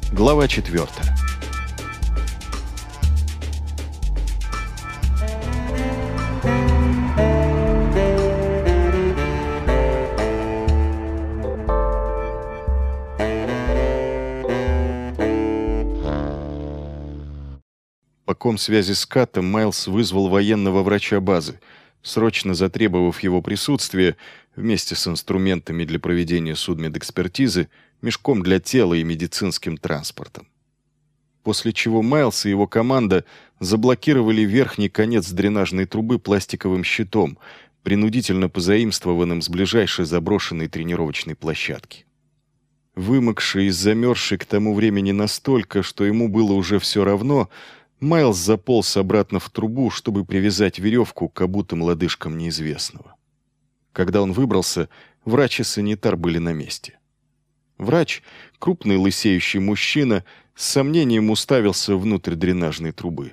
Глава 4. По комсвязи с Каттом Майлз вызвал военного врача базы, срочно затребовав его присутствие вместе с инструментами для проведения судмедэкспертизы, мешком для тела и медицинским транспортом. После чего Майлз и его команда заблокировали верхний конец дренажной трубы пластиковым щитом, принудительно позаимствованным с ближайшей заброшенной тренировочной площадки. Вымокший и замерзший к тому времени настолько, что ему было уже все равно, Майлз заполз обратно в трубу, чтобы привязать веревку к обутым лодыжкам неизвестного. Когда он выбрался, врач и санитар были на месте. Врач, крупный лысеющий мужчина, с сомнением уставился внутрь дренажной трубы.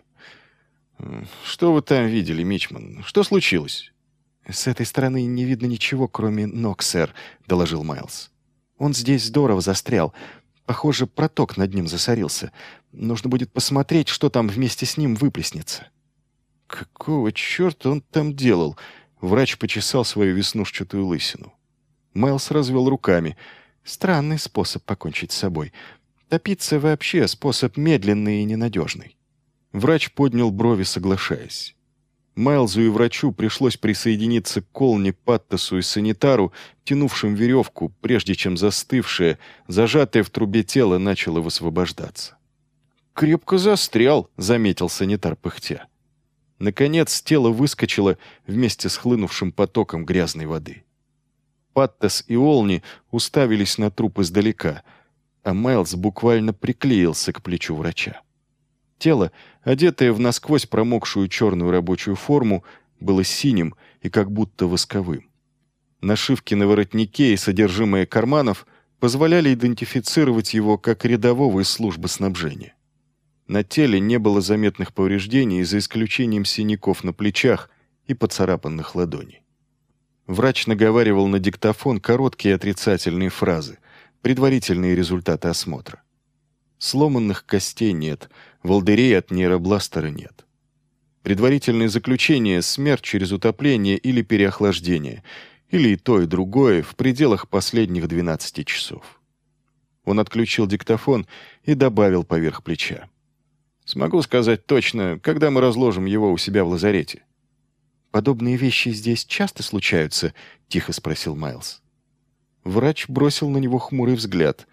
«Что вы там видели, Мичман? Что случилось?» «С этой стороны не видно ничего, кроме ног, сэр», — доложил Майлз. «Он здесь здорово застрял. Похоже, проток над ним засорился. Нужно будет посмотреть, что там вместе с ним выплеснется». «Какого черта он там делал?» Врач почесал свою веснушчатую лысину. Майлз развел руками. «Странный способ покончить с собой. Топиться вообще способ медленный и ненадежный». Врач поднял брови, соглашаясь. Майлзу и врачу пришлось присоединиться к Колни, Паттасу и санитару, тянувшим веревку, прежде чем застывшее, зажатое в трубе тело начало высвобождаться. «Крепко застрял», — заметил санитар пыхтя. Наконец тело выскочило вместе с хлынувшим потоком грязной воды. Паттас и Олни уставились на труп издалека, а Майлз буквально приклеился к плечу врача. Тело, одетое в насквозь промокшую черную рабочую форму, было синим и как будто восковым. Нашивки на воротнике и содержимое карманов позволяли идентифицировать его как рядового из службы снабжения. На теле не было заметных повреждений, за исключением синяков на плечах и поцарапанных ладоней. Врач наговаривал на диктофон короткие отрицательные фразы, предварительные результаты осмотра. Сломанных костей нет, волдырей от нейробластера нет. Предварительное заключение — смерть через утопление или переохлаждение, или и то, и другое в пределах последних 12 часов. Он отключил диктофон и добавил поверх плеча. «Смогу сказать точно, когда мы разложим его у себя в лазарете». «Подобные вещи здесь часто случаются?» — тихо спросил Майлз. Врач бросил на него хмурый взгляд.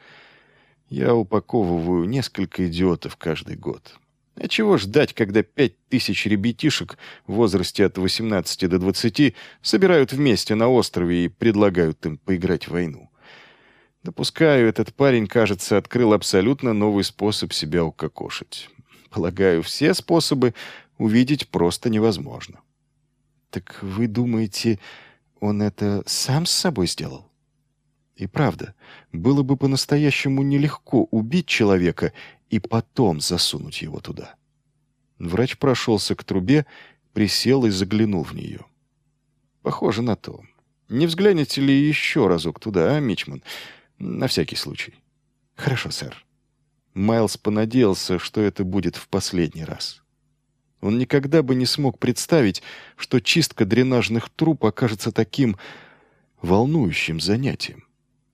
«Я упаковываю несколько идиотов каждый год. А чего ждать, когда 5000 ребятишек в возрасте от 18 до 20 собирают вместе на острове и предлагают им поиграть в войну? Допускаю, этот парень, кажется, открыл абсолютно новый способ себя укокошить. Полагаю, все способы увидеть просто невозможно». «Так вы думаете, он это сам с собой сделал?» И правда, было бы по-настоящему нелегко убить человека и потом засунуть его туда. Врач прошелся к трубе, присел и заглянул в нее. «Похоже на то. Не взглянете ли еще разок туда, а, Мичман? На всякий случай». «Хорошо, сэр». Майлз понадеялся, что это будет в последний раз. Он никогда бы не смог представить, что чистка дренажных труб окажется таким волнующим занятием.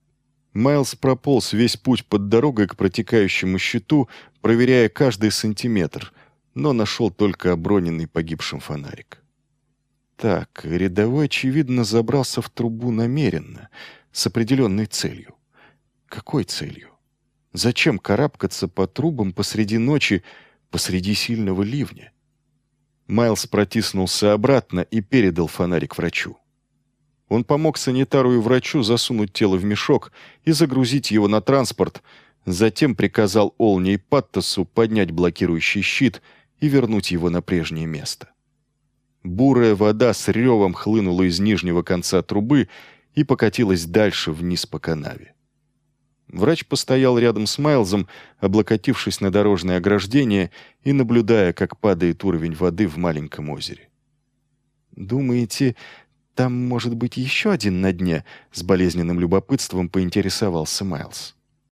Майлз прополз весь путь под дорогой к протекающему щиту, проверяя каждый сантиметр, но нашел только оброненный погибшим фонарик. Так, рядовой, очевидно, забрался в трубу намеренно, с определенной целью. Какой целью? Зачем карабкаться по трубам посреди ночи, посреди сильного ливня? Майлз протиснулся обратно и передал фонарик врачу. Он помог санитару и врачу засунуть тело в мешок и загрузить его на транспорт, затем приказал Олни и Паттасу поднять блокирующий щит и вернуть его на прежнее место. Бурая вода с ревом хлынула из нижнего конца трубы и покатилась дальше вниз по канаве. Врач постоял рядом с Майлзом, облокотившись на дорожное ограждение и наблюдая, как падает уровень воды в маленьком озере. «Думаете, там может быть еще один на дне?» — с болезненным любопытством поинтересовался Майлз.